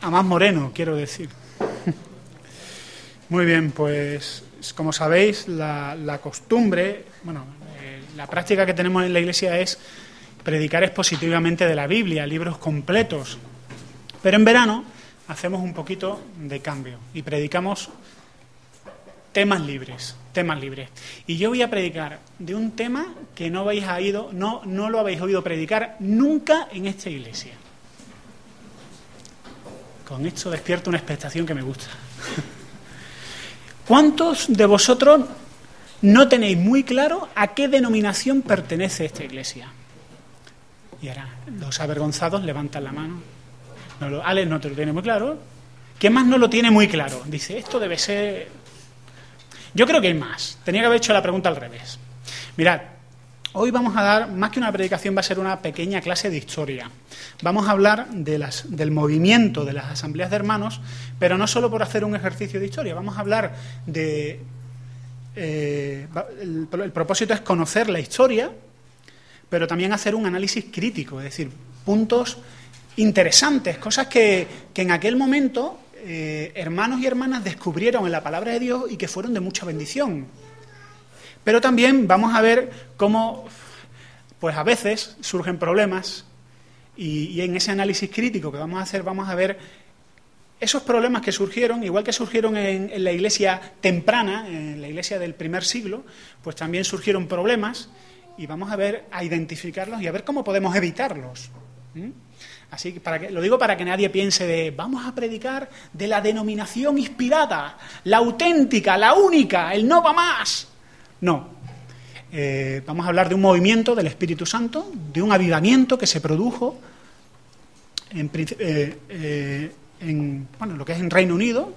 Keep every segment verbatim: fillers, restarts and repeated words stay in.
a más moreno, quiero decir. Muy bien, pues como sabéis, la, la costumbre, bueno, eh, la práctica que tenemos en la Iglesia es predicar expositivamente de la Biblia, libros completos. Pero en verano hacemos un poquito de cambio y predicamos temas libres, temas libres. Y yo voy a predicar de un tema que no habéis oído, no, no lo habéis oído predicar nunca en esta iglesia. Con esto despierto una expectación que me gusta. ¿Cuántos de vosotros no tenéis muy claro a qué denominación pertenece esta iglesia? Y ahora, los avergonzados levantan la mano. No lo, Alex no te lo tiene muy claro. ¿Quién más no lo tiene muy claro? Dice, esto debe ser... Yo creo que hay más. Tenía que haber hecho la pregunta al revés. Mirad, hoy vamos a dar, más que una predicación, va a ser una pequeña clase de historia. Vamos a hablar de las, del movimiento de las asambleas de hermanos, pero no solo por hacer un ejercicio de historia. Vamos a hablar de... Eh, el, el propósito es conocer la historia, pero también hacer un análisis crítico, es decir, puntos interesantes, cosas que, que en aquel momento eh, hermanos y hermanas descubrieron en la palabra de Dios y que fueron de mucha bendición. Pero también vamos a ver cómo, pues a veces surgen problemas y, y en ese análisis crítico que vamos a hacer vamos a ver esos problemas que surgieron, igual que surgieron en, en la iglesia temprana, en la iglesia del primer siglo, pues también surgieron problemas. Y vamos a ver, a identificarlos y a ver cómo podemos evitarlos. ¿Mm? Así que, para que lo digo para que nadie piense de vamos a predicar de la denominación inspirada, la auténtica, la única, el no va más. No. Eh, vamos a hablar de un movimiento del Espíritu Santo, de un avivamiento que se produjo en, eh, eh, en bueno, lo que es en Reino Unido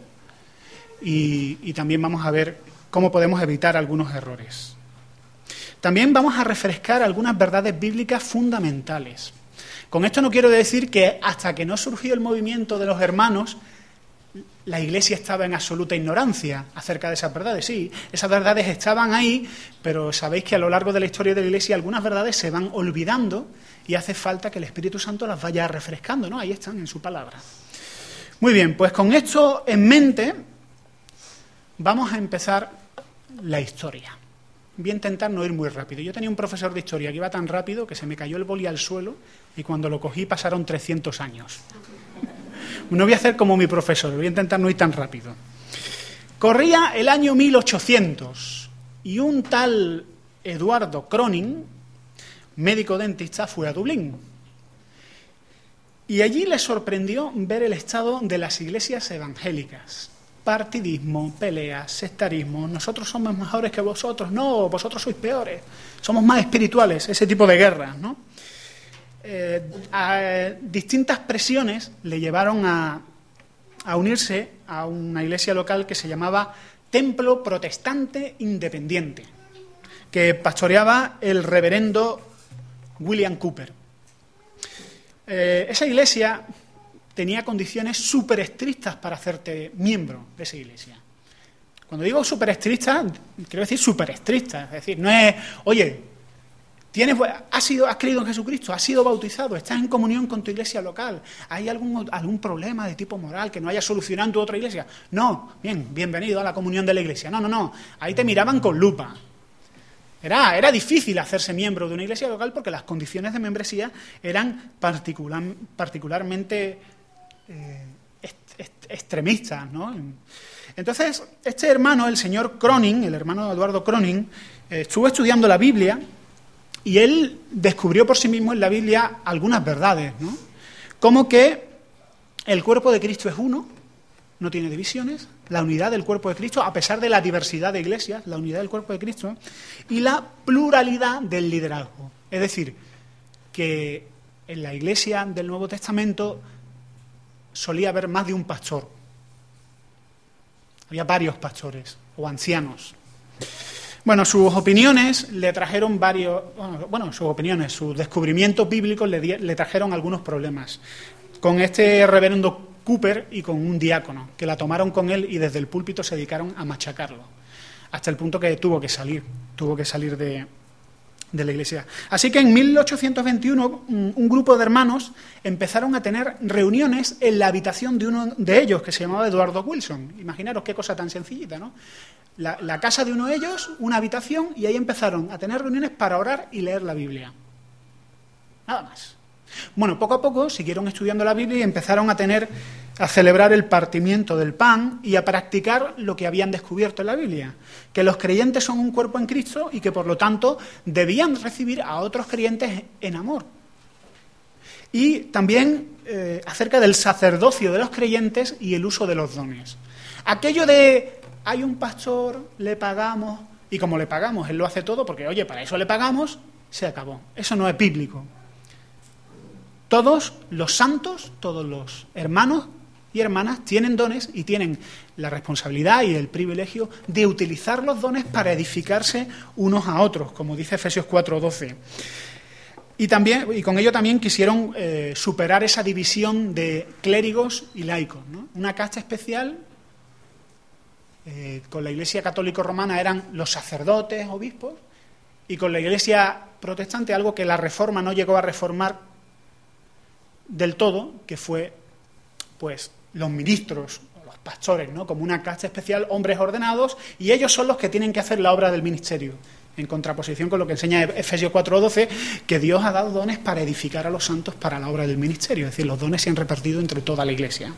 y, y también vamos a ver cómo podemos evitar algunos errores. También vamos a refrescar algunas verdades bíblicas fundamentales. Con esto no quiero decir que hasta que no surgió el movimiento de los hermanos, la Iglesia estaba en absoluta ignorancia acerca de esas verdades. Sí, esas verdades estaban ahí, pero sabéis que a lo largo de la historia de la Iglesia algunas verdades se van olvidando y hace falta que el Espíritu Santo las vaya refrescando, ¿no? Ahí están en su palabra. Muy bien, pues con esto en mente vamos a empezar la historia. Voy a intentar no ir muy rápido. Yo tenía un profesor de historia que iba tan rápido que se me cayó el boli al suelo y cuando lo cogí pasaron trescientos años. No voy a hacer como mi profesor, voy a intentar no ir tan rápido. Corría el año mil ochocientos y un tal Eduardo Cronin, médico dentista, fue a Dublín. Y allí le sorprendió ver el estado de las iglesias evangélicas. Partidismo, peleas, sectarismo, nosotros somos mejores que vosotros, no, vosotros sois peores, somos más espirituales, ese tipo de guerras, ¿no? Eh, a, distintas presiones le llevaron a, a unirse a una iglesia local que se llamaba Templo Protestante Independiente, que pastoreaba el reverendo William Cooper. Eh, esa iglesia tenía condiciones súper estrictas para hacerte miembro de esa iglesia. Cuando digo súper estrictas, quiero decir súper estrictas. Es decir, no es, oye, tienes, has, sido, has creído en Jesucristo, has sido bautizado, estás en comunión con tu iglesia local, ¿hay algún, algún problema de tipo moral que no hayas solucionado en tu otra iglesia? No, bien, bienvenido a la comunión de la iglesia. No, no, no, ahí te miraban con lupa. Era, era difícil hacerse miembro de una iglesia local porque las condiciones de membresía eran particular, particularmente... Eh, est, est, extremistas, ¿no? Entonces, este hermano, el señor Cronin, el hermano Eduardo Cronin, eh, estuvo estudiando la Biblia y él descubrió por sí mismo en la Biblia algunas verdades, ¿no? Como que el cuerpo de Cristo es uno, no tiene divisiones, la unidad del cuerpo de Cristo, a pesar de la diversidad de iglesias, la unidad del cuerpo de Cristo, y la pluralidad del liderazgo. Es decir, que en la iglesia del Nuevo Testamento solía haber más de un pastor. Había varios pastores o ancianos. Bueno, sus opiniones le trajeron varios... Bueno, sus opiniones, sus descubrimientos bíblicos le, le trajeron algunos problemas. Con este reverendo Cooper y con un diácono, que la tomaron con él y desde el púlpito se dedicaron a machacarlo. Hasta el punto que tuvo que salir, tuvo que salir de, de la Iglesia. Así que en mil ochocientos veintiuno un grupo de hermanos empezaron a tener reuniones en la habitación de uno de ellos, que se llamaba Eduardo Wilson. Imaginaros qué cosa tan sencillita, ¿no? La, la casa de uno de ellos, una habitación, y ahí empezaron a tener reuniones para orar y leer la Biblia. Nada más. Bueno, poco a poco siguieron estudiando la Biblia y empezaron a tener, a celebrar el partimiento del pan y a practicar lo que habían descubierto en la Biblia, que los creyentes son un cuerpo en Cristo y que por lo tanto debían recibir a otros creyentes en amor. Y también eh, acerca del sacerdocio de los creyentes y el uso de los dones. Aquello de, hay un pastor, le pagamos, y como le pagamos, él lo hace todo, porque oye, para eso le pagamos, se acabó. Eso no es bíblico. Todos los santos, todos los hermanos y hermanas tienen dones y tienen la responsabilidad y el privilegio de utilizar los dones para edificarse unos a otros, como dice Efesios cuatro doce. Y, también, y con ello también quisieron eh, superar esa división de clérigos y laicos, ¿no? Una casta especial, eh, con la Iglesia católica romana eran los sacerdotes, obispos, y con la Iglesia protestante algo que la Reforma no llegó a reformar del todo, que fue pues los ministros, los pastores, ¿no? Como una casta especial, hombres ordenados, y ellos son los que tienen que hacer la obra del ministerio, en contraposición con lo que enseña Efesios cuatro doce, que Dios ha dado dones para edificar a los santos para la obra del ministerio, es decir, los dones se han repartido entre toda la Iglesia.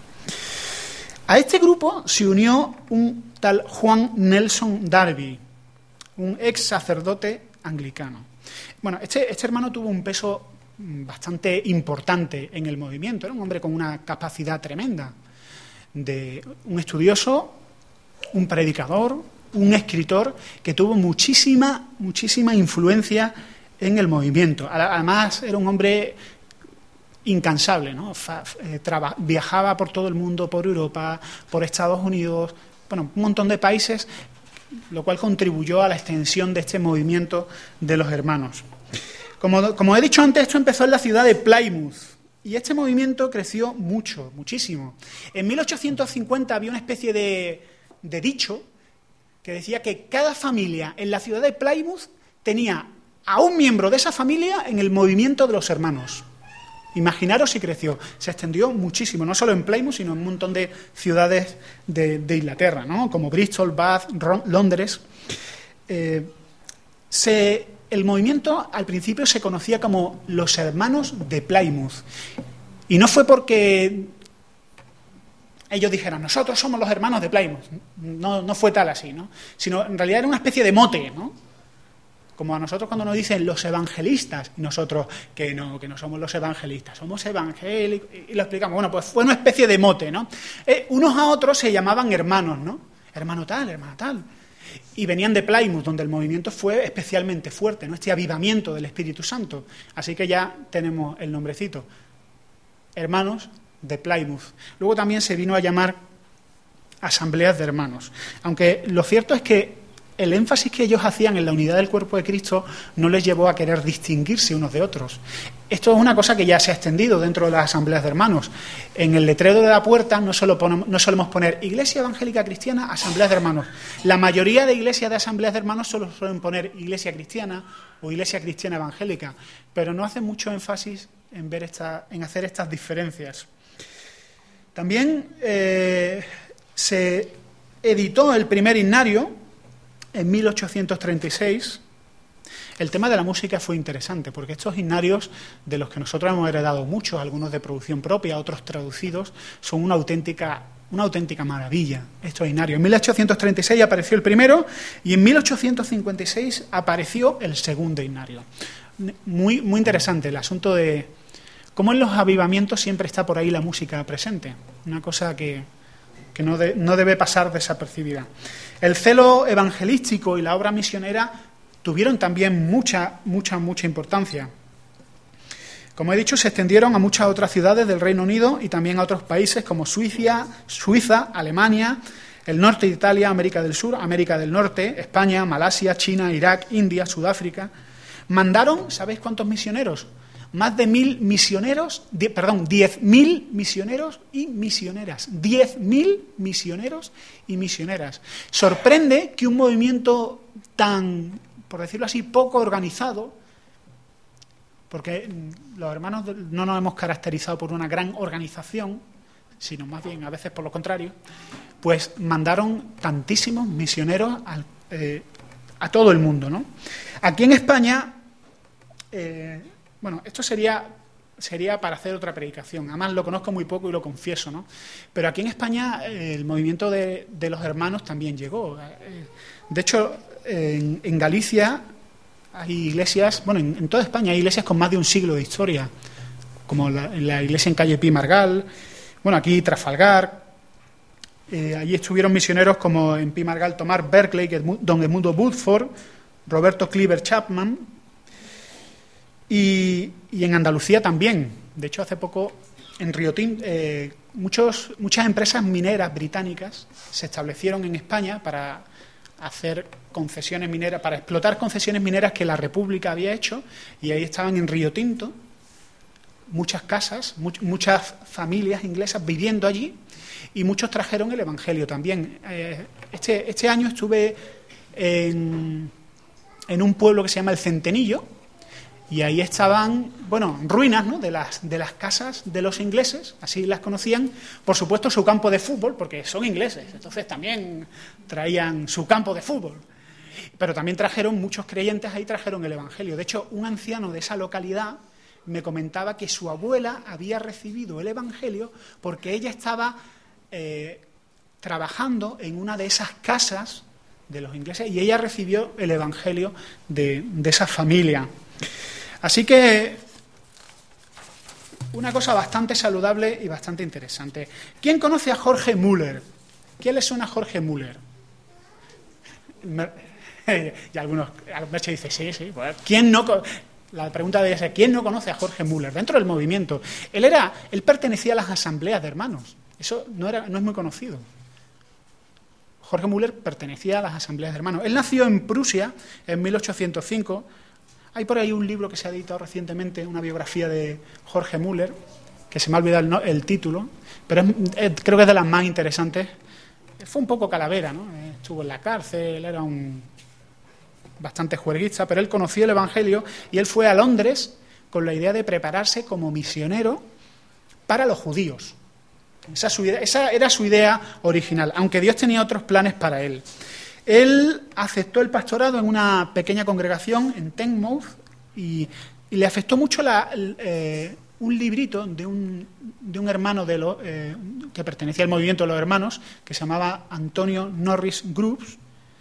A este grupo se unió un tal Juan Nelson Darby, un ex sacerdote anglicano. Bueno, este, este hermano tuvo un peso bastante importante en el movimiento, era un hombre con una capacidad tremenda, de un estudioso, un predicador, un escritor que tuvo muchísima, muchísima influencia en el movimiento. Además, era un hombre incansable, ¿no? Fa, eh, traba, viajaba por todo el mundo, por Europa, por Estados Unidos, bueno, un montón de países, lo cual contribuyó a la extensión de este movimiento de los hermanos. Como, como he dicho antes, esto empezó en la ciudad de Plymouth y este movimiento creció mucho, muchísimo. En mil ochocientos cincuenta había una especie de, de dicho que decía que cada familia en la ciudad de Plymouth tenía a un miembro de esa familia en el movimiento de los hermanos. Imaginaros si creció. Se extendió muchísimo, no solo en Plymouth, sino en un montón de ciudades de, de Inglaterra, ¿no? Como Bristol, Bath, Ron, Londres. Eh, se... El movimiento al principio se conocía como los hermanos de Plymouth. Y no fue porque ellos dijeran, nosotros somos los hermanos de Plymouth. No, no fue tal así, ¿no? Sino en realidad era una especie de mote, ¿no? Como a nosotros cuando nos dicen los evangelistas, y nosotros que no, que no somos los evangelistas, somos evangélicos, y lo explicamos. Bueno, pues fue una especie de mote, ¿no? Eh, unos a otros se llamaban hermanos, ¿no? Hermano tal, hermano tal. Y venían de Plymouth, donde el movimiento fue especialmente fuerte, ¿no? Este avivamiento del Espíritu Santo. Así que ya tenemos el nombrecito. Hermanos de Plymouth. Luego también se vino a llamar asambleas de hermanos. Aunque lo cierto es que el énfasis que ellos hacían en la unidad del cuerpo de Cristo no les llevó a querer distinguirse unos de otros. Esto es una cosa que ya se ha extendido dentro de las asambleas de hermanos. En el letrero de la puerta no, solo ponemos, no solemos poner Iglesia Evangélica Cristiana, asambleas de hermanos. La mayoría de iglesias de asambleas de hermanos solo suelen poner Iglesia Cristiana o Iglesia Cristiana Evangélica, pero no hacen mucho énfasis en, ver esta, en hacer estas diferencias. También eh, se editó el primer himnario en mil ochocientos treinta y seis. El tema de la música fue interesante, porque estos himnarios, de los que nosotros hemos heredado muchos, algunos de producción propia, otros traducidos, son una auténtica, una auténtica maravilla, estos himnarios. En mil ochocientos treinta y seis apareció el primero y en mil ochocientos cincuenta y seis apareció el segundo himnario. Muy, muy interesante el asunto de cómo en los avivamientos siempre está por ahí la música presente, una cosa que... que no, de, no debe pasar desapercibida. El celo evangelístico y la obra misionera tuvieron también mucha, mucha, mucha importancia. Como he dicho, se extendieron a muchas otras ciudades del Reino Unido y también a otros países como Suiza, Suiza, Alemania, el norte de Italia, América del Sur, América del Norte, España, Malasia, China, Irak, India, Sudáfrica. Mandaron, ¿sabéis cuántos misioneros? Más de mil misioneros, die, perdón, diez mil misioneros y misioneras. Diez mil misioneros y misioneras. Sorprende que un movimiento tan, por decirlo así, poco organizado, porque los hermanos no nos hemos caracterizado por una gran organización, sino más bien a veces por lo contrario, pues mandaron tantísimos misioneros al, eh, a todo el mundo, ¿no? Aquí en España, eh, bueno, esto sería, sería para hacer otra predicación, además lo conozco muy poco y lo confieso, ¿no? Pero aquí en España eh, el movimiento de, de los hermanos también llegó. Eh, de hecho, en, en Galicia hay iglesias, bueno, en, en toda España hay iglesias con más de un siglo de historia, como la, la iglesia en calle Pi Margal, bueno, aquí Trafalgar, eh, allí estuvieron misioneros como en Pi Margal Tomás Berkeley, don Edmundo Woodford, Roberto Cleaver Chapman, y, y en Andalucía también. De hecho, hace poco en Río Tinto, eh, muchos, muchas empresas mineras británicas se establecieron en España para hacer concesiones mineras, para explotar concesiones mineras que la República había hecho, y ahí estaban en Río Tinto muchas casas, much, muchas familias inglesas viviendo allí, y muchos trajeron el Evangelio también. Eh, este, este año estuve en, en un pueblo que se llama El Centenillo, y ahí estaban, bueno, ruinas, ¿no?, de las, de las casas de los ingleses, así las conocían, por supuesto su campo de fútbol, porque son ingleses, entonces también traían su campo de fútbol. Pero también trajeron, muchos creyentes ahí trajeron el Evangelio. De hecho, un anciano de esa localidad me comentaba que su abuela había recibido el Evangelio porque ella estaba eh, trabajando en una de esas casas de los ingleses y ella recibió el Evangelio de, de esa familia. Así que una cosa bastante saludable y bastante interesante. ¿Quién conoce a Jorge Müller? ¿Quién le suena a Jorge Müller? Y algunos, algunos dicen, sí, sí. Pues, ¿quién no conoce? La pregunta debe ser, ¿quién no conoce a Jorge Müller? Dentro del movimiento. Él era, él pertenecía a las asambleas de hermanos. Eso no, era, no es muy conocido. Jorge Müller pertenecía a las asambleas de hermanos. Él nació en Prusia en mil ochocientos cinco. Hay por ahí un libro que se ha editado recientemente, una biografía de Jorge Müller, que se me ha olvidado el, no, el título, pero es, es, creo que es de las más interesantes. Fue un poco calavera, ¿no? Estuvo en la cárcel, era un bastante juerguista, pero él conoció el Evangelio y él fue a Londres con la idea de prepararse como misionero para los judíos. Esa, su idea, esa era su idea original, aunque Dios tenía otros planes para él. Él aceptó el pastorado en una pequeña congregación en Teignmouth y, y le afectó mucho la, eh, un librito de un, de un hermano de lo, eh, que pertenecía al movimiento de los hermanos, que se llamaba Antonio Norris Groves.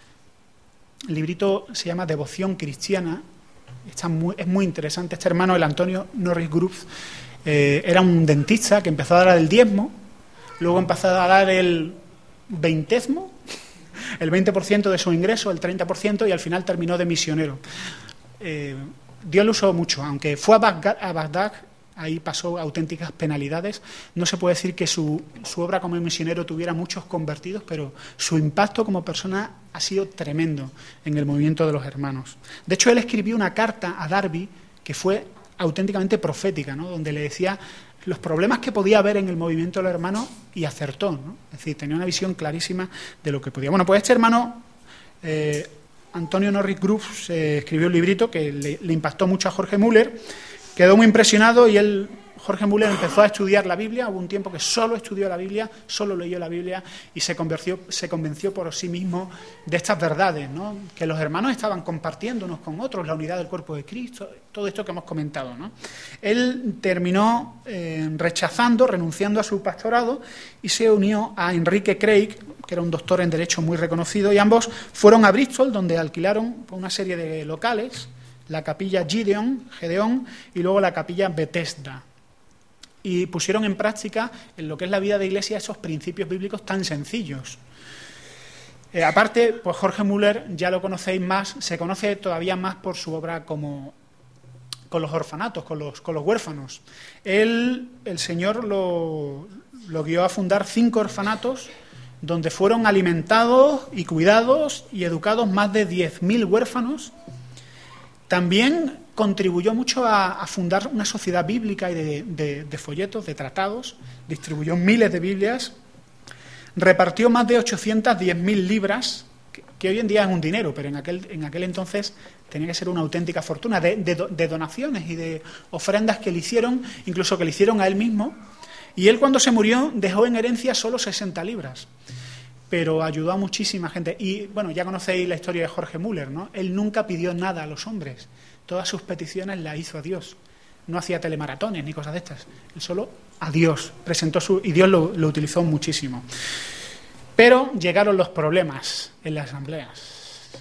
El librito se llama Devoción Cristiana. Está muy, es muy interesante. Este hermano, el Antonio Norris Groves, eh, era un dentista que empezó a dar el diezmo, luego empezó a dar el veintesmo, el veinte por ciento de su ingreso, el treinta por ciento, y al final terminó de misionero. Eh, Dios lo usó mucho, aunque fue a Bagdad, a Bagdad, ahí pasó auténticas penalidades. No se puede decir que su, su obra como misionero tuviera muchos convertidos, pero su impacto como persona ha sido tremendo en el movimiento de los hermanos. De hecho, él escribió una carta a Darby que fue auténticamente profética, ¿no?, donde le decía los problemas que podía haber en el movimiento de los hermanos, y acertó, ¿no? Es decir, tenía una visión clarísima de lo que podía. Bueno, pues este hermano, eh, Antonio Norris Groves, eh, escribió un librito que le, le impactó mucho a Jorge Müller, quedó muy impresionado y él, Jorge Müller, empezó a estudiar la Biblia. Hubo un tiempo que solo estudió la Biblia, solo leyó la Biblia y se convenció, se convenció por sí mismo de estas verdades, ¿no?, que los hermanos estaban compartiendo unos con otros, la unidad del cuerpo de Cristo, todo esto que hemos comentado, ¿no? Él terminó eh, rechazando, renunciando a su pastorado y se unió a Enrique Craig, que era un doctor en Derecho muy reconocido, y ambos fueron a Bristol, donde alquilaron una serie de locales, la capilla Gideon, Gedeón, y luego la capilla Bethesda. Y pusieron en práctica en lo que es la vida de iglesia esos principios bíblicos tan sencillos. Eh, aparte, pues Jorge Müller, ya lo conocéis más, se conoce todavía más por su obra como con los orfanatos, con los, con los huérfanos. Él, el Señor lo, lo guió a fundar cinco orfanatos donde fueron alimentados y cuidados y educados más de diez mil huérfanos. También contribuyó mucho a, a fundar una sociedad bíblica y de, de, de folletos, de tratados, distribuyó miles de Biblias, repartió más de ochocientas diez mil libras que, que hoy en día es un dinero, pero en aquel, en aquel entonces tenía que ser una auténtica fortuna de, de, de donaciones y de ofrendas que le hicieron, incluso que le hicieron a él mismo. Y él, cuando se murió, dejó en herencia solo sesenta libras, pero ayudó a muchísima gente. Y, bueno, ya conocéis la historia de Jorge Müller, ¿no? Él nunca pidió nada a los hombres. Todas sus peticiones las hizo a Dios. No hacía telemaratones ni cosas de estas. Él solo a Dios presentó su... y Dios lo, lo utilizó muchísimo. Pero llegaron los problemas en las asambleas.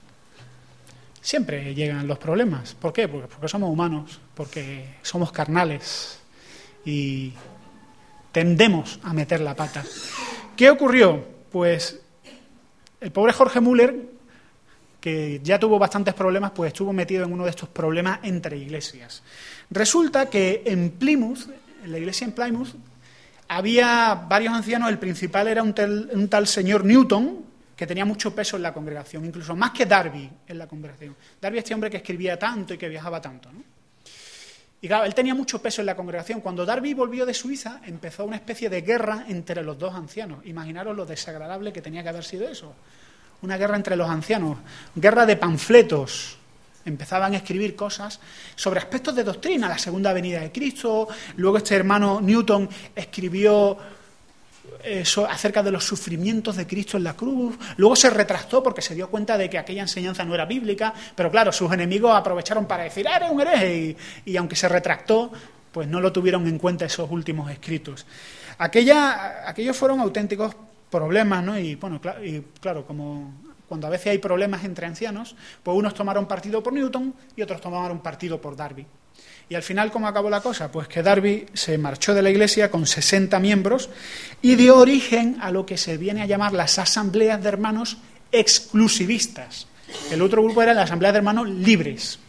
Siempre llegan los problemas. ¿Por qué? Porque, porque somos humanos, porque somos carnales y tendemos a meter la pata. ¿Qué ocurrió? Pues el pobre Jorge Müller, que ya tuvo bastantes problemas, pues estuvo metido en uno de estos problemas entre iglesias. Resulta que en Plymouth, en la iglesia en Plymouth, había varios ancianos. El principal era un tal, un tal señor Newton, que tenía mucho peso en la congregación, incluso más que Darby en la congregación. Darby, este hombre que escribía tanto y que viajaba tanto, ¿no? Y claro, él tenía mucho peso en la congregación. Cuando Darby volvió de Suiza, empezó una especie de guerra entre los dos ancianos. Imaginaros lo desagradable que tenía que haber sido eso. Una guerra entre los ancianos, guerra de panfletos. Empezaban a escribir cosas sobre aspectos de doctrina, la segunda venida de Cristo. Luego este hermano Newton escribió eso, acerca de los sufrimientos de Cristo en la cruz. Luego se retractó porque se dio cuenta de que aquella enseñanza no era bíblica, pero claro, sus enemigos aprovecharon para decir, ah, eres un hereje, y, y aunque se retractó, pues no lo tuvieron en cuenta esos últimos escritos. Aquella, aquellos fueron auténticos problemas, ¿no? Y bueno, claro, y claro, como cuando a veces hay problemas entre ancianos, pues unos tomaron partido por Newton y otros tomaron partido por Darby. Y al final, ¿cómo acabó la cosa? Pues que Darby se marchó de la iglesia con sesenta miembros y dio origen a lo que se viene a llamar las asambleas de hermanos exclusivistas. El otro grupo era la asamblea de hermanos libres.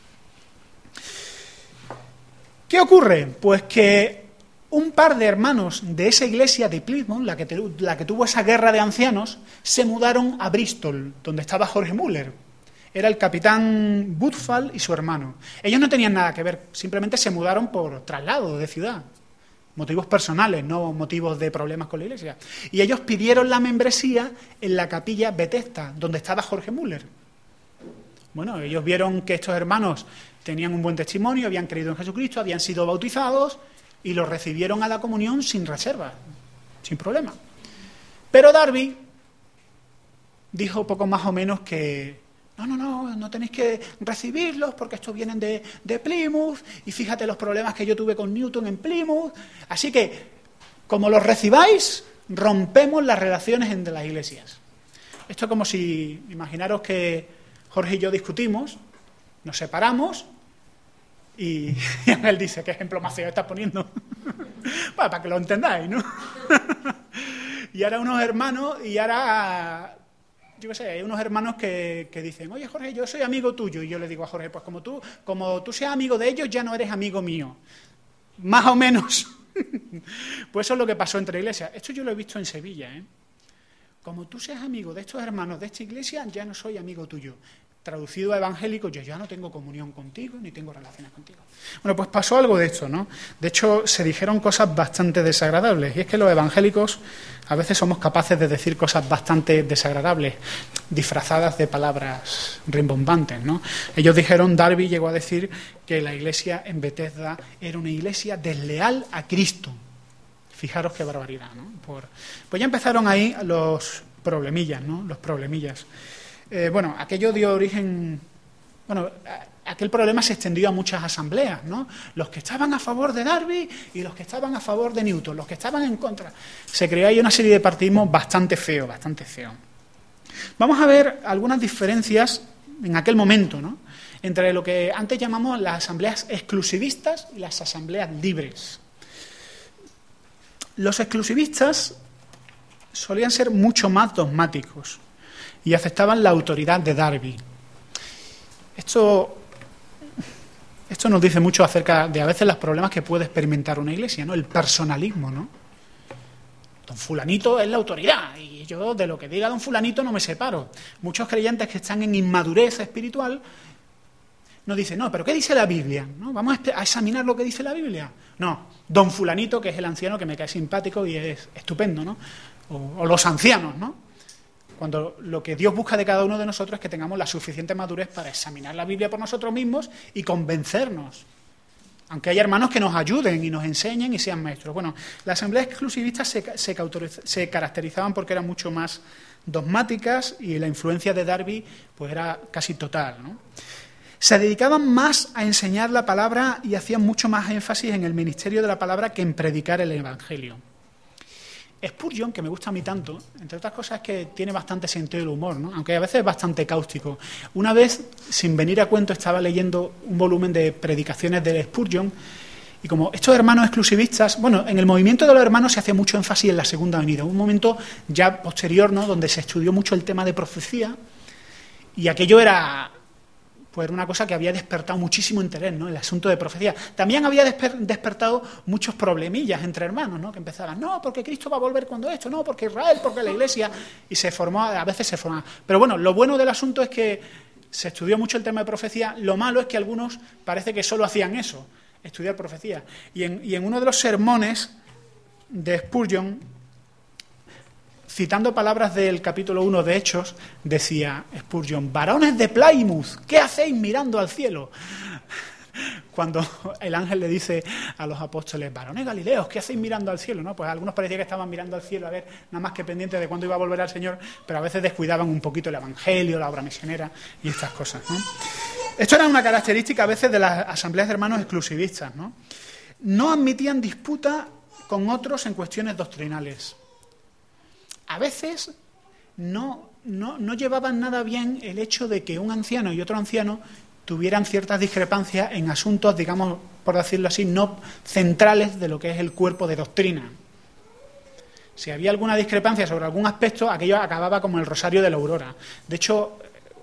¿Qué ocurre? Pues que un par de hermanos de esa iglesia de Plymouth, la que, te, la que tuvo esa guerra de ancianos, se mudaron a Bristol, donde estaba Jorge Müller. Era el capitán Woodfall y su hermano. Ellos no tenían nada que ver, simplemente se mudaron por traslado de ciudad. Motivos personales, no motivos de problemas con la iglesia. Y ellos pidieron la membresía en la capilla Bethesda, donde estaba Jorge Müller. Bueno, ellos vieron que estos hermanos tenían un buen testimonio, habían creído en Jesucristo, habían sido bautizados y los recibieron a la comunión sin reserva, sin problema. Pero Darby dijo poco más o menos que no, no, no, no tenéis que recibirlos porque estos vienen de, de Plymouth y fíjate los problemas que yo tuve con Newton en Plymouth. Así que, como los recibáis, rompemos las relaciones entre las iglesias. Esto es como si, imaginaros que Jorge y yo discutimos, nos separamos y, y él dice, ¿qué ejemplo más feo estás poniendo? Bueno, para que lo entendáis, ¿no? Y ahora unos hermanos, y ahora... Yo qué sé, hay unos hermanos que, que dicen, oye Jorge, yo soy amigo tuyo. Y yo le digo a Jorge, pues como tú, como tú seas amigo de ellos, ya no eres amigo mío. Más o menos. Pues eso es lo que pasó entre iglesias. Esto yo lo he visto en Sevilla, ¿eh? Como tú seas amigo de estos hermanos de esta iglesia, ya no soy amigo tuyo. Traducido a evangélico, yo ya no tengo comunión contigo, ni tengo relaciones contigo. Bueno, pues pasó algo de esto, ¿no? De hecho, se dijeron cosas bastante desagradables. Y es que los evangélicos a veces somos capaces de decir cosas bastante desagradables, disfrazadas de palabras rimbombantes, ¿no? Ellos dijeron, Darby llegó a decir que la iglesia en Bethesda era una iglesia desleal a Cristo. Fijaros qué barbaridad, ¿no? Por... Pues ya empezaron ahí los problemillas, ¿no? Los problemillas. Eh, bueno, aquello dio origen... Bueno, aquel problema se extendió a muchas asambleas, ¿no? Los que estaban a favor de Darby y los que estaban a favor de Newton, los que estaban en contra. Se creó ahí una serie de partidismo bastante feo, bastante feo. Vamos a ver algunas diferencias en aquel momento, ¿no? Entre lo que antes llamamos las asambleas exclusivistas y las asambleas libres. Los exclusivistas solían ser mucho más dogmáticos y aceptaban la autoridad de Darby. Esto, esto nos dice mucho acerca de a veces los problemas que puede experimentar una iglesia, ¿no? El personalismo, ¿no? Don fulanito es la autoridad y yo de lo que diga don fulanito no me separo. Muchos creyentes que están en inmadurez espiritual nos dicen, no, pero ¿qué dice la Biblia? ¿No? Vamos a examinar lo que dice la Biblia. No, don fulanito, que es el anciano que me cae simpático y es estupendo, ¿no? O, o los ancianos, ¿no? cuando lo que Dios busca de cada uno de nosotros es que tengamos la suficiente madurez para examinar la Biblia por nosotros mismos y convencernos. Aunque haya hermanos que nos ayuden y nos enseñen y sean maestros. Bueno, las asambleas exclusivistas se, se, se caracterizaban porque eran mucho más dogmáticas y la influencia de Darby pues era casi total, ¿no? Se dedicaban más a enseñar la palabra y hacían mucho más énfasis en el ministerio de la palabra que en predicar el Evangelio. Spurgeon, que me gusta a mí tanto, entre otras cosas es que tiene bastante sentido del humor, ¿no? Aunque a veces es bastante cáustico. Una vez, sin venir a cuento, estaba leyendo un volumen de predicaciones de Spurgeon y como estos hermanos exclusivistas, bueno, en el movimiento de los hermanos se hacía mucho énfasis en la segunda venida, un momento ya posterior, ¿no?, donde se estudió mucho el tema de profecía y aquello era... pues era una cosa que había despertado muchísimo interés, ¿no?, el asunto de profecía. También había desper despertado muchos problemillas entre hermanos, ¿no?, que empezaban, no, porque Cristo va a volver cuando esto, no, porque Israel, porque la Iglesia, y se formó, a veces se formaba. Pero bueno, lo bueno del asunto es que se estudió mucho el tema de profecía, lo malo es que algunos parece que solo hacían eso, estudiar profecía. Y en, y en uno de los sermones de Spurgeon, citando palabras del capítulo uno de Hechos, decía Spurgeon, varones de Plymouth, ¿qué hacéis mirando al cielo? Cuando el ángel le dice a los apóstoles, varones galileos, ¿qué hacéis mirando al cielo? ¿No? Pues algunos parecía que estaban mirando al cielo a ver, nada más que pendientes de cuándo iba a volver al Señor, pero a veces descuidaban un poquito el evangelio, la obra misionera y estas cosas, ¿no? Esto era una característica a veces de las asambleas de hermanos exclusivistas, ¿no? No admitían disputa con otros en cuestiones doctrinales. A veces no, no, no llevaban nada bien el hecho de que un anciano y otro anciano tuvieran ciertas discrepancias en asuntos, digamos, por decirlo así, no centrales de lo que es el cuerpo de doctrina. Si había alguna discrepancia sobre algún aspecto, aquello acababa como el rosario de la aurora. De hecho,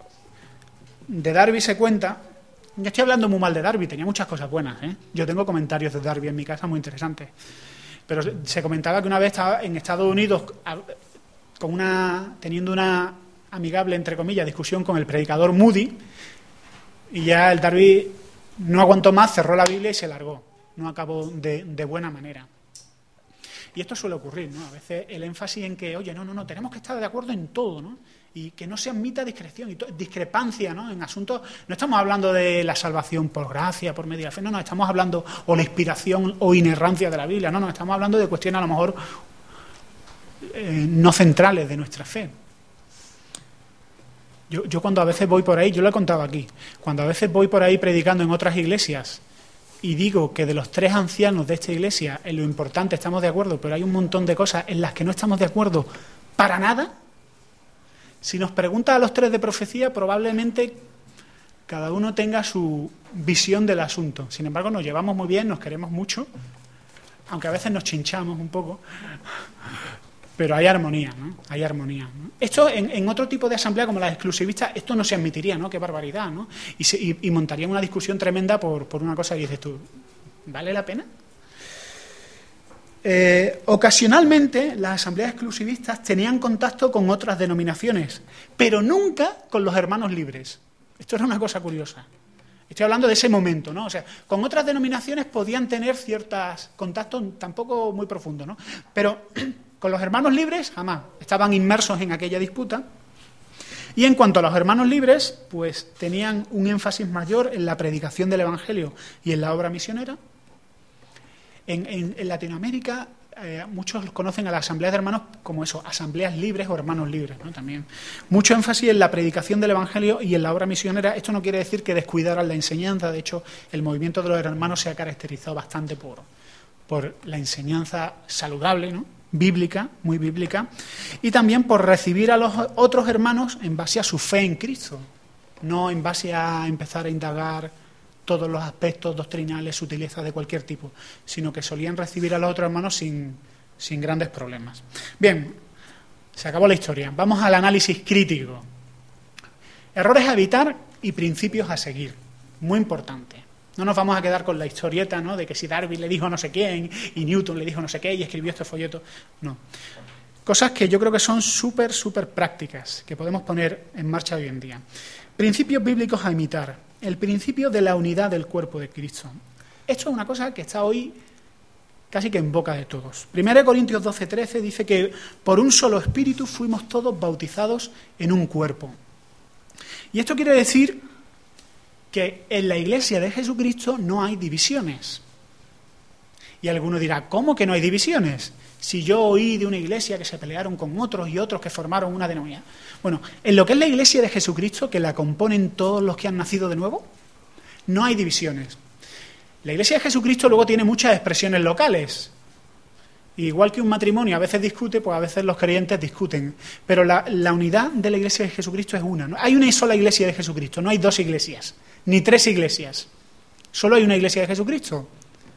de Darby se cuenta... Yo estoy hablando muy mal de Darby, tenía muchas cosas buenas, ¿eh? Yo tengo comentarios de Darby en mi casa muy interesantes. Pero se comentaba que una vez estaba en Estados Unidos... con una teniendo una amigable, entre comillas, discusión con el predicador Moody, y ya el Darby no aguantó más, cerró la Biblia y se largó. No acabó de, de buena manera. Y esto suele ocurrir, ¿no? A veces el énfasis en que, oye, no, no, no, tenemos que estar de acuerdo en todo, ¿no? Y que no se admita discreción y discrepancia, ¿no? En asuntos, no estamos hablando de la salvación por gracia, por medio de la fe, no, no, estamos hablando o la inspiración o inerrancia de la Biblia, no, no, estamos hablando de cuestiones a lo mejor Eh, no centrales de nuestra fe. Yo, yo cuando a veces voy por ahí, yo lo he contado aquí, cuando a veces voy por ahí predicando en otras iglesias y digo que de los tres ancianos de esta iglesia en lo importante estamos de acuerdo, pero hay un montón de cosas en las que no estamos de acuerdo para nada, si nos pregunta a los tres de profecía, probablemente cada uno tenga su visión del asunto. Sin embargo, nos llevamos muy bien, nos queremos mucho, aunque a veces nos chinchamos un poco. Pero hay armonía, ¿no? Hay armonía, ¿no? Esto en, en otro tipo de asamblea como las exclusivistas, esto no se admitiría, ¿no? Qué barbaridad, ¿no? Y, se, y, y montarían una discusión tremenda por, por una cosa que dices tú, ¿vale la pena? Eh, ocasionalmente las asambleas exclusivistas tenían contacto con otras denominaciones, pero nunca con los hermanos libres. Esto era una cosa curiosa. Estoy hablando de ese momento, ¿no? O sea, con otras denominaciones podían tener ciertos contactos, tampoco muy profundos, ¿no? Pero con los hermanos libres, jamás. Estaban inmersos en aquella disputa. Y en cuanto a los hermanos libres, pues tenían un énfasis mayor en la predicación del Evangelio y en la obra misionera. En, en, en Latinoamérica, eh, muchos conocen a las asambleas de hermanos como eso, asambleas libres o hermanos libres, ¿no? También. Mucho énfasis en la predicación del Evangelio y en la obra misionera. Esto no quiere decir que descuidaran la enseñanza. De hecho, el movimiento de los hermanos se ha caracterizado bastante por, por la enseñanza saludable, ¿no? Bíblica, muy bíblica, y también por recibir a los otros hermanos en base a su fe en Cristo, no en base a empezar a indagar todos los aspectos doctrinales, sutilezas de cualquier tipo, sino que solían recibir a los otros hermanos sin, sin grandes problemas. Bien, se acabó la historia. Vamos al análisis crítico. Errores a evitar y principios a seguir. Muy importante. No nos vamos a quedar con la historieta, ¿no?, de que si Darby le dijo no sé quién y Newton le dijo no sé qué y escribió este folleto. No. Cosas que yo creo que son súper, súper prácticas, que podemos poner en marcha hoy en día. Principios bíblicos a imitar. El principio de la unidad del cuerpo de Cristo. Esto es una cosa que está hoy casi que en boca de todos. Primera de Corintios doce, trece dice que por un solo espíritu fuimos todos bautizados en un cuerpo. Y esto quiere decir que en la Iglesia de Jesucristo no hay divisiones. Y alguno dirá, ¿cómo que no hay divisiones? Si yo oí de una iglesia que se pelearon con otros y otros que formaron una denominación. Bueno, en lo que es la Iglesia de Jesucristo, que la componen todos los que han nacido de nuevo, no hay divisiones. La Iglesia de Jesucristo luego tiene muchas expresiones locales. Igual que un matrimonio a veces discute, pues a veces los creyentes discuten. Pero la, la unidad de la Iglesia de Jesucristo es una, ¿no? Hay una sola Iglesia de Jesucristo, no hay dos iglesias, ni tres iglesias. Solo hay una Iglesia de Jesucristo.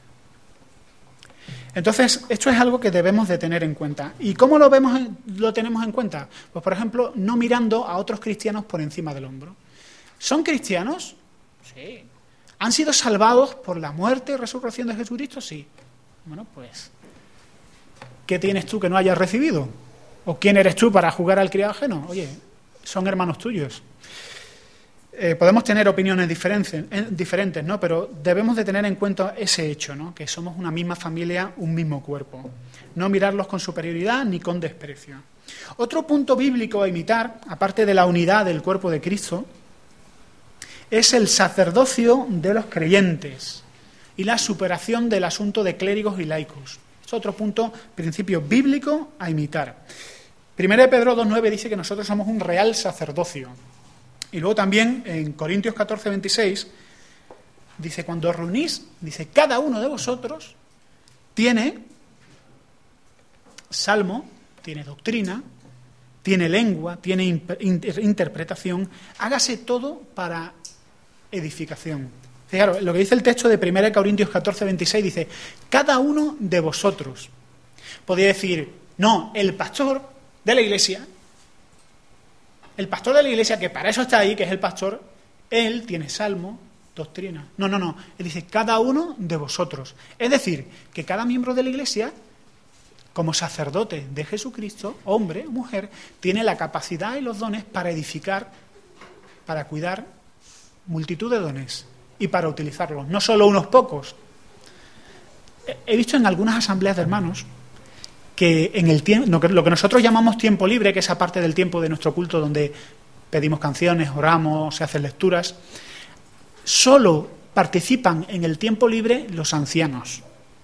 Entonces, esto es algo que debemos de tener en cuenta. ¿Y cómo lo vemos, lo tenemos en cuenta? Pues, por ejemplo, no mirando a otros cristianos por encima del hombro. ¿Son cristianos? Sí. ¿Han sido salvados por la muerte y resurrección de Jesucristo? Sí. Bueno, pues, ¿qué tienes tú que no hayas recibido? ¿O quién eres tú para jugar al criado ajeno? Oye, son hermanos tuyos. Eh, podemos tener opiniones diferentes, eh, diferentes, ¿no? Pero debemos de tener en cuenta ese hecho, ¿no? Que somos una misma familia, un mismo cuerpo. No mirarlos con superioridad ni con desprecio. Otro punto bíblico a imitar, aparte de la unidad del cuerpo de Cristo, es el sacerdocio de los creyentes y la superación del asunto de clérigos y laicos. Es otro punto, principio bíblico a imitar. Primera de Pedro dos nueve dice que nosotros somos un real sacerdocio. Y luego también en Corintios catorce, veintiséis dice, cuando os reunís, dice, cada uno de vosotros tiene salmo, tiene doctrina, tiene lengua, tiene inter- interpretación, hágase todo para edificación. Fijaros, lo que dice el texto de Primera de Corintios catorce, veintiséis dice, cada uno de vosotros. Podría decir, no, el pastor de la iglesia, el pastor de la iglesia, que para eso está ahí, que es el pastor, él tiene salmo, doctrina. No, no, no. Él dice, cada uno de vosotros. Es decir, que cada miembro de la iglesia, como sacerdote de Jesucristo, hombre o mujer, tiene la capacidad y los dones para edificar, para cuidar multitud de dones y para utilizarlos, no solo unos pocos. He visto en algunas asambleas de hermanos que en el tiempo, lo que nosotros llamamos tiempo libre, que es esa parte del tiempo de nuestro culto donde pedimos canciones, oramos, se hacen lecturas, solo participan en el tiempo libre los ancianos.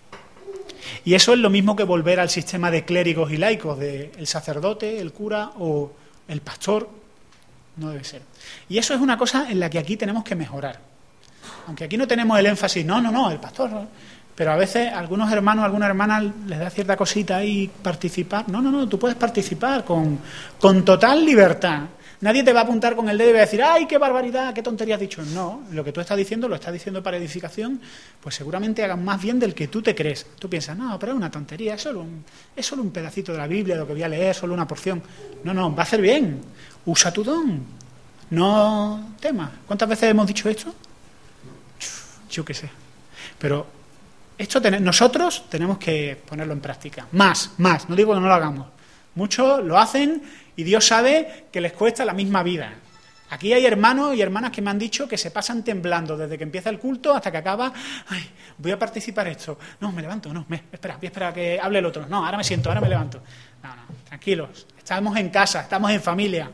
Y eso es lo mismo que volver al sistema de clérigos y laicos, de el sacerdote, el cura o el pastor. No debe ser. Y eso es una cosa en la que aquí tenemos que mejorar. Aunque aquí no tenemos el énfasis, no, no, no, el pastor, no. Pero a veces a algunos hermanos, a algunas hermanas les da cierta cosita ahí participar. No, no, no, tú puedes participar con, con total libertad. Nadie te va a apuntar con el dedo y va a decir, ¡ay, qué barbaridad, qué tontería has dicho! No, lo que tú estás diciendo lo estás diciendo para edificación, pues seguramente hagan más bien del que tú te crees. Tú piensas, no, pero es una tontería, es solo un, es solo un pedacito de la Biblia, lo que voy a leer, solo una porción. No, no, va a hacer bien. Usa tu don. No temas. ¿Cuántas veces hemos dicho esto? Yo qué sé. Pero esto ten- nosotros tenemos que ponerlo en práctica. Más, más. No digo que no lo hagamos. Muchos lo hacen y Dios sabe que les cuesta la misma vida. Aquí hay hermanos y hermanas que me han dicho que se pasan temblando desde que empieza el culto hasta que acaba. Ay, voy a participar esto. No, me levanto, no, me, espera, voy a esperar a que hable el otro. No, ahora me siento, ahora me levanto. No, no, tranquilos. Estamos en casa, estamos en familia.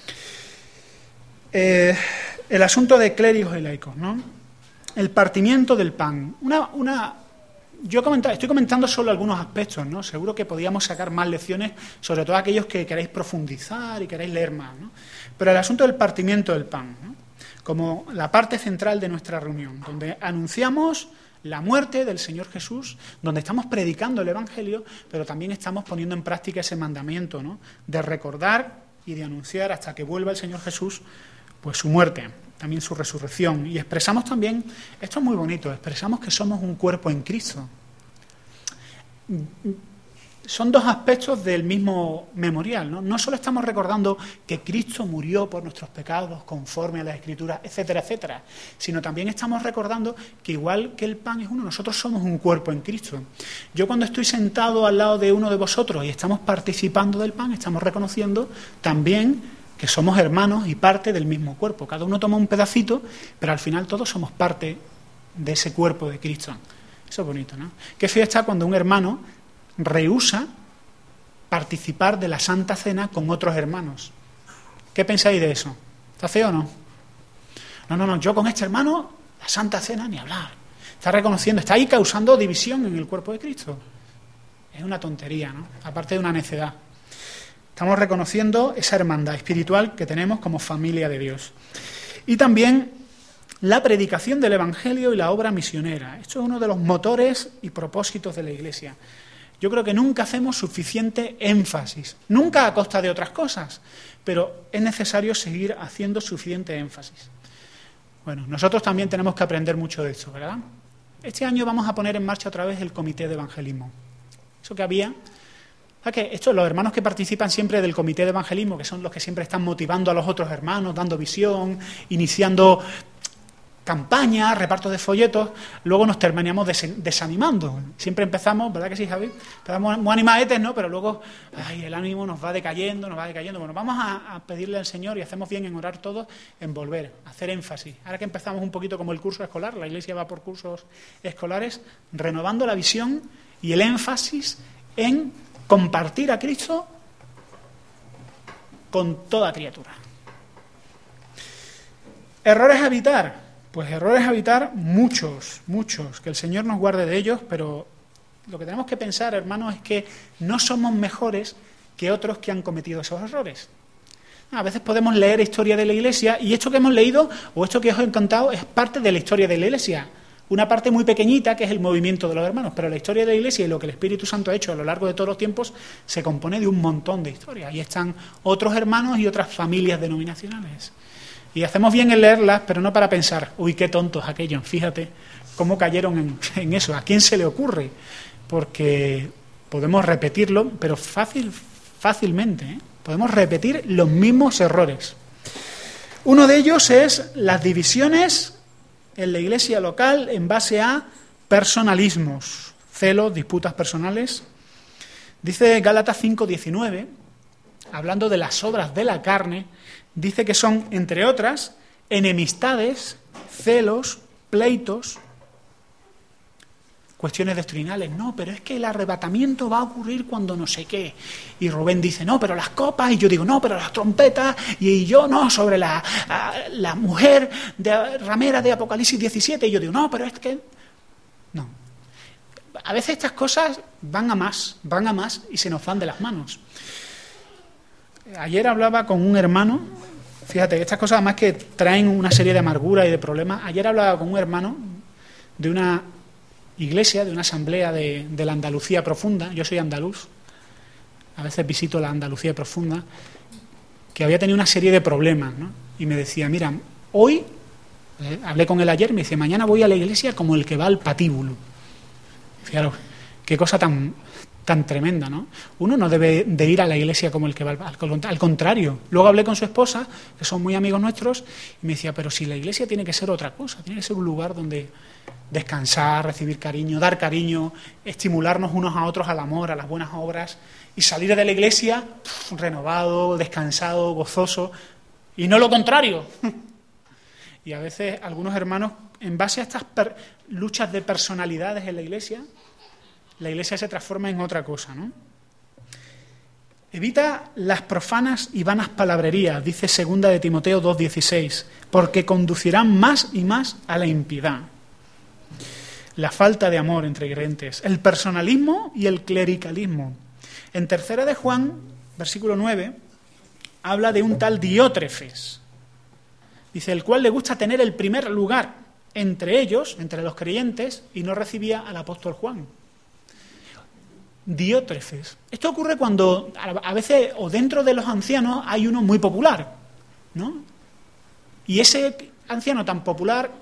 Eh, el asunto de clérigos y laicos, ¿no? El partimiento del pan. Una, una, yo comenta, estoy comentando solo algunos aspectos, ¿no? Seguro que podíamos sacar más lecciones, sobre todo aquellos que queréis profundizar y queréis leer más, ¿no? Pero el asunto del partimiento del pan, ¿no? Como la parte central de nuestra reunión, donde anunciamos la muerte del Señor Jesús, donde estamos predicando el Evangelio, pero también estamos poniendo en práctica ese mandamiento, ¿no? De recordar y de anunciar hasta que vuelva el Señor Jesús, pues su muerte, también su resurrección. Y expresamos también, esto es muy bonito, expresamos que somos un cuerpo en Cristo. Son dos aspectos del mismo memorial, ¿no? No solo estamos recordando que Cristo murió por nuestros pecados conforme a las Escrituras, etcétera, etcétera, sino también estamos recordando que igual que el pan es uno, nosotros somos un cuerpo en Cristo. Yo cuando estoy sentado al lado de uno de vosotros y estamos participando del pan, estamos reconociendo también que somos hermanos y parte del mismo cuerpo. Cada uno toma un pedacito, pero al final todos somos parte de ese cuerpo de Cristo. Eso es bonito, ¿no? Qué feo está cuando un hermano rehúsa participar de la Santa Cena con otros hermanos. ¿Qué pensáis de eso? ¿Está feo o no? No, no, no, yo con este hermano, la Santa Cena ni hablar. Está reconociendo, está ahí causando división en el cuerpo de Cristo. Es una tontería, ¿no? Aparte de una necedad. Estamos reconociendo esa hermandad espiritual que tenemos como familia de Dios. Y también la predicación del Evangelio y la obra misionera. Esto es uno de los motores y propósitos de la Iglesia. Yo creo que nunca hacemos suficiente énfasis, nunca a costa de otras cosas, pero es necesario seguir haciendo suficiente énfasis. Bueno, nosotros también tenemos que aprender mucho de esto, ¿verdad? Este año vamos a poner en marcha otra vez el comité de evangelismo. Eso que había... que estos, los hermanos que participan siempre del comité de evangelismo, que son los que siempre están motivando a los otros hermanos, dando visión, iniciando campañas, repartos de folletos, luego nos terminamos des- desanimando. Siempre empezamos, ¿verdad que sí, Javi? Empezamos muy animadetes, ¿no? Pero luego, ay, el ánimo nos va decayendo, nos va decayendo. Bueno, vamos a, a pedirle al Señor, y hacemos bien en orar todos, en volver, a hacer énfasis. Ahora que empezamos un poquito como el curso escolar, la Iglesia va por cursos escolares, renovando la visión y el énfasis en compartir a Cristo con toda criatura. ¿Errores a evitar? Pues errores a evitar muchos, muchos, que el Señor nos guarde de ellos, pero lo que tenemos que pensar, hermanos, es que no somos mejores que otros que han cometido esos errores. A veces podemos leer historia de la Iglesia, y esto que hemos leído, o esto que os he contado, es parte de la historia de la Iglesia. Una parte muy pequeñita, que es el movimiento de los hermanos, pero la historia de la Iglesia y lo que el Espíritu Santo ha hecho a lo largo de todos los tiempos se compone de un montón de historias. Ahí están otros hermanos y otras familias denominacionales. Y hacemos bien en leerlas, pero no para pensar, uy, qué tontos aquellos, fíjate cómo cayeron en, en eso, ¿a quién se le ocurre? Porque podemos repetirlo, pero fácil, fácilmente, ¿eh? Podemos repetir los mismos errores. Uno de ellos es las divisiones en la iglesia local en base a personalismos, celos, disputas personales. Dice Gálatas cinco diecinueve, hablando de las obras de la carne, dice que son, entre otras, enemistades, celos, pleitos, cuestiones doctrinales. No, pero es que el arrebatamiento va a ocurrir cuando no sé qué. Y Rubén dice, no, pero las copas. Y yo digo, no, pero las trompetas. Y yo, no, sobre la, la mujer de, ramera de Apocalipsis diecisiete. Y yo digo, no, pero es que... No. A veces estas cosas van a más, van a más y se nos van de las manos. Ayer hablaba con un hermano, fíjate, estas cosas además que traen una serie de amargura y de problemas. Ayer hablaba con un hermano de una iglesia, de una asamblea de, de la Andalucía profunda, yo soy andaluz, a veces visito la Andalucía profunda, que había tenido una serie de problemas, ¿no? Y me decía, mira, hoy, eh, hablé con él ayer, me dice, mañana voy a la iglesia como el que va al patíbulo. Fijaros, qué cosa tan... tan tremenda, ¿no? Uno no debe de ir a la iglesia como el que va al, al contrario. Luego hablé con su esposa, que son muy amigos nuestros, y me decía, pero si la iglesia tiene que ser otra cosa, tiene que ser un lugar donde descansar, recibir cariño, dar cariño, estimularnos unos a otros al amor, a las buenas obras, y salir de la iglesia pff, renovado, descansado, gozoso, y no lo contrario. Y a veces algunos hermanos, en base a estas per- luchas de personalidades en la iglesia, la iglesia se transforma en otra cosa, ¿no? Evita las profanas y vanas palabrerías, dice segunda de Timoteo dos dieciséis, porque conducirán más y más a la impiedad. La falta de amor entre creyentes, el personalismo y el clericalismo. En tercera de Juan, versículo nueve, habla de un tal Diótrefes. Dice, el cual le gusta tener el primer lugar entre ellos, entre los creyentes, y no recibía al apóstol Juan. Diótrefes. Esto ocurre cuando a veces, o dentro de los ancianos, hay uno muy popular, ¿no? Y ese anciano tan popular,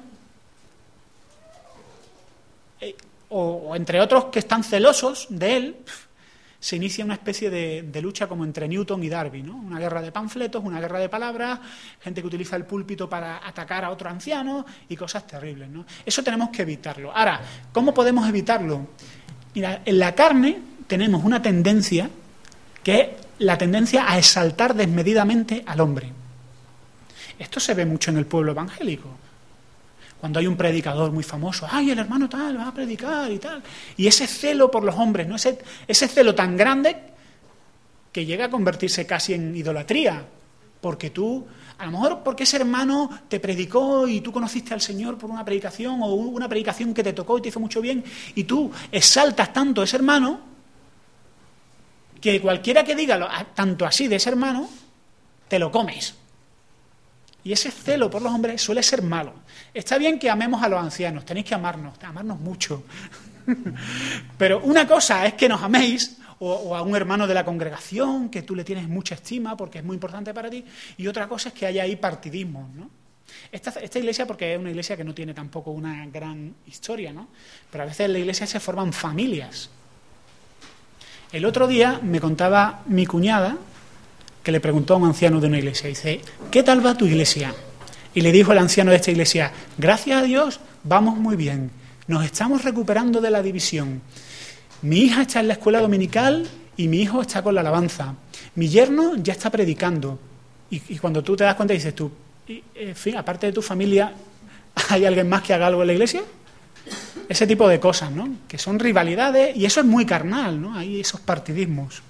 eh, o, o entre otros que están celosos de él, se inicia una especie de, de lucha como entre Newton y Darby, ¿no? Una guerra de panfletos, una guerra de palabras, gente que utiliza el púlpito para atacar a otro anciano y cosas terribles, ¿no? Eso tenemos que evitarlo. Ahora, ¿cómo podemos evitarlo? Mira, en la carne tenemos una tendencia que es la tendencia a exaltar desmedidamente al hombre. Esto se ve mucho en el pueblo evangélico. Cuando hay un predicador muy famoso, ¡ay, el hermano tal va a predicar y tal! Y ese celo por los hombres, ¿no? Ese, ese celo tan grande que llega a convertirse casi en idolatría. Porque tú, a lo mejor porque ese hermano te predicó y tú conociste al Señor por una predicación, o una predicación que te tocó y te hizo mucho bien, y tú exaltas tanto a ese hermano, que cualquiera que diga lo, tanto así de ese hermano, te lo comes. Y ese celo por los hombres suele ser malo. Está bien que amemos a los ancianos, tenéis que amarnos, amarnos mucho. Pero una cosa es que nos améis, o, o a un hermano de la congregación que tú le tienes mucha estima porque es muy importante para ti, y otra cosa es que haya ahí partidismo, ¿no? Esta, esta iglesia, porque es una iglesia que no tiene tampoco una gran historia, ¿no? Pero a veces en la iglesia se forman familias. El otro día me contaba mi cuñada que le preguntó a un anciano de una iglesia, dice, ¿qué tal va tu iglesia? Y le dijo el anciano de esta iglesia, gracias a Dios, vamos muy bien, nos estamos recuperando de la división. Mi hija está en la escuela dominical y mi hijo está con la alabanza. Mi yerno ya está predicando. Y, y cuando tú te das cuenta dices tú, y, en fin, aparte de tu familia, ¿hay alguien más que haga algo en la iglesia? Ese tipo de cosas, ¿no? Que son rivalidades y eso es muy carnal, ¿no? Hay esos partidismos.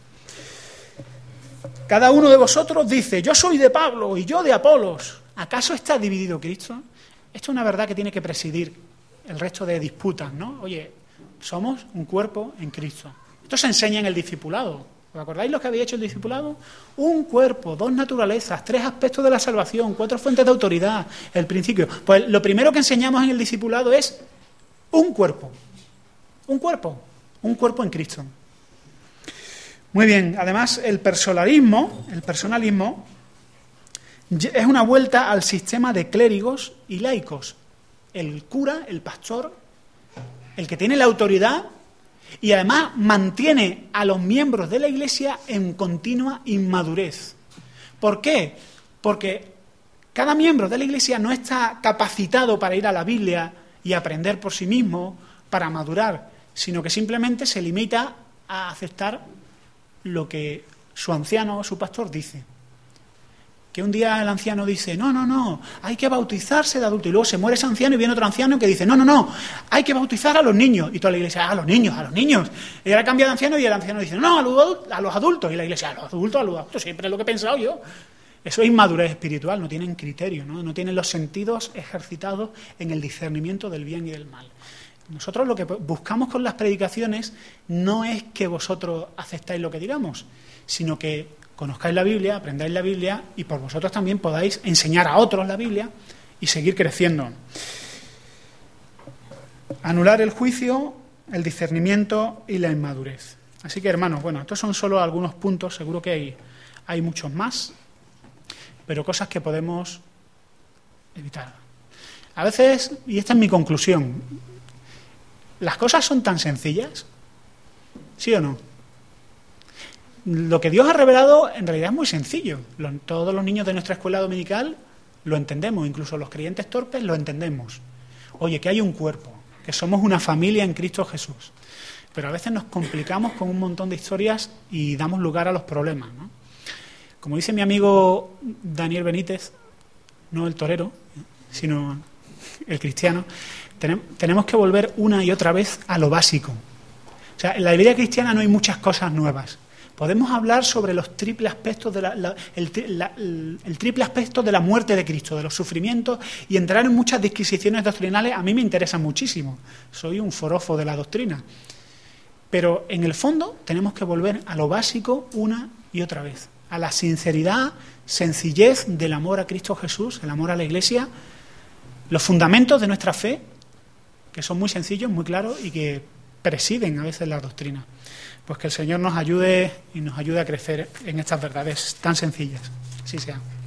Cada uno de vosotros dice, yo soy de Pablo y yo de Apolos. ¿Acaso está dividido Cristo? Esto es una verdad que tiene que presidir el resto de disputas, ¿no? Oye, somos un cuerpo en Cristo. Esto se enseña en el discipulado. ¿Os acordáis lo que había hecho el discipulado? Un cuerpo, dos naturalezas, tres aspectos de la salvación, cuatro fuentes de autoridad, el principio. Pues lo primero que enseñamos en el discipulado es un cuerpo. Un cuerpo. Un cuerpo en Cristo. Muy bien. Además, el personalismo, el personalismo es una vuelta al sistema de clérigos y laicos. El cura, el pastor, el que tiene la autoridad y además mantiene a los miembros de la Iglesia en continua inmadurez. ¿Por qué? Porque cada miembro de la Iglesia no está capacitado para ir a la Biblia y aprender por sí mismo, para madurar, sino que simplemente se limita a aceptar lo que su anciano o su pastor dice. Que un día el anciano dice, no, no, no, hay que bautizarse de adulto. Y luego se muere ese anciano y viene otro anciano que dice, no, no, no, hay que bautizar a los niños. Y toda la iglesia, ah, a los niños, a los niños. Y ahora cambia de anciano y el anciano dice, no, a los, a los adultos. Y la iglesia, a los adultos, a los adultos, siempre es lo que he pensado yo. Eso es inmadurez espiritual, no tienen criterio, ¿no? No tienen los sentidos ejercitados en el discernimiento del bien y del mal. Nosotros lo que buscamos con las predicaciones no es que vosotros aceptáis lo que digamos, sino que conozcáis la Biblia, aprendáis la Biblia y por vosotros también podáis enseñar a otros la Biblia y seguir creciendo. Anular el juicio, el discernimiento y la inmadurez. Así que, hermanos, bueno, estos son solo algunos puntos, seguro que hay, hay muchos más, pero cosas que podemos evitar. A veces, y esta es mi conclusión, ¿las cosas son tan sencillas? ¿Sí o no? Lo que Dios ha revelado en realidad es muy sencillo. Todos los niños de nuestra escuela dominical lo entendemos, incluso los creyentes torpes lo entendemos. Oye, que hay un cuerpo, que somos una familia en Cristo Jesús. Pero a veces nos complicamos con un montón de historias y damos lugar a los problemas, ¿no? Como dice mi amigo Daniel Benítez, no el torero, sino el cristiano, tenemos que volver una y otra vez a lo básico. O sea, en la vida cristiana no hay muchas cosas nuevas. Podemos hablar sobre los triples aspectos de la, la, el, la, el, el triple aspecto de la muerte de Cristo, de los sufrimientos, y entrar en muchas disquisiciones doctrinales. A mí me interesa muchísimo. Soy un forofo de la doctrina. Pero en el fondo tenemos que volver a lo básico una y otra vez. A la sinceridad, sencillez del amor a Cristo Jesús, el amor a la Iglesia, los fundamentos de nuestra fe, que son muy sencillos, muy claros y que presiden a veces la doctrina. Pues que el Señor nos ayude y nos ayude a crecer en estas verdades tan sencillas. Así sea.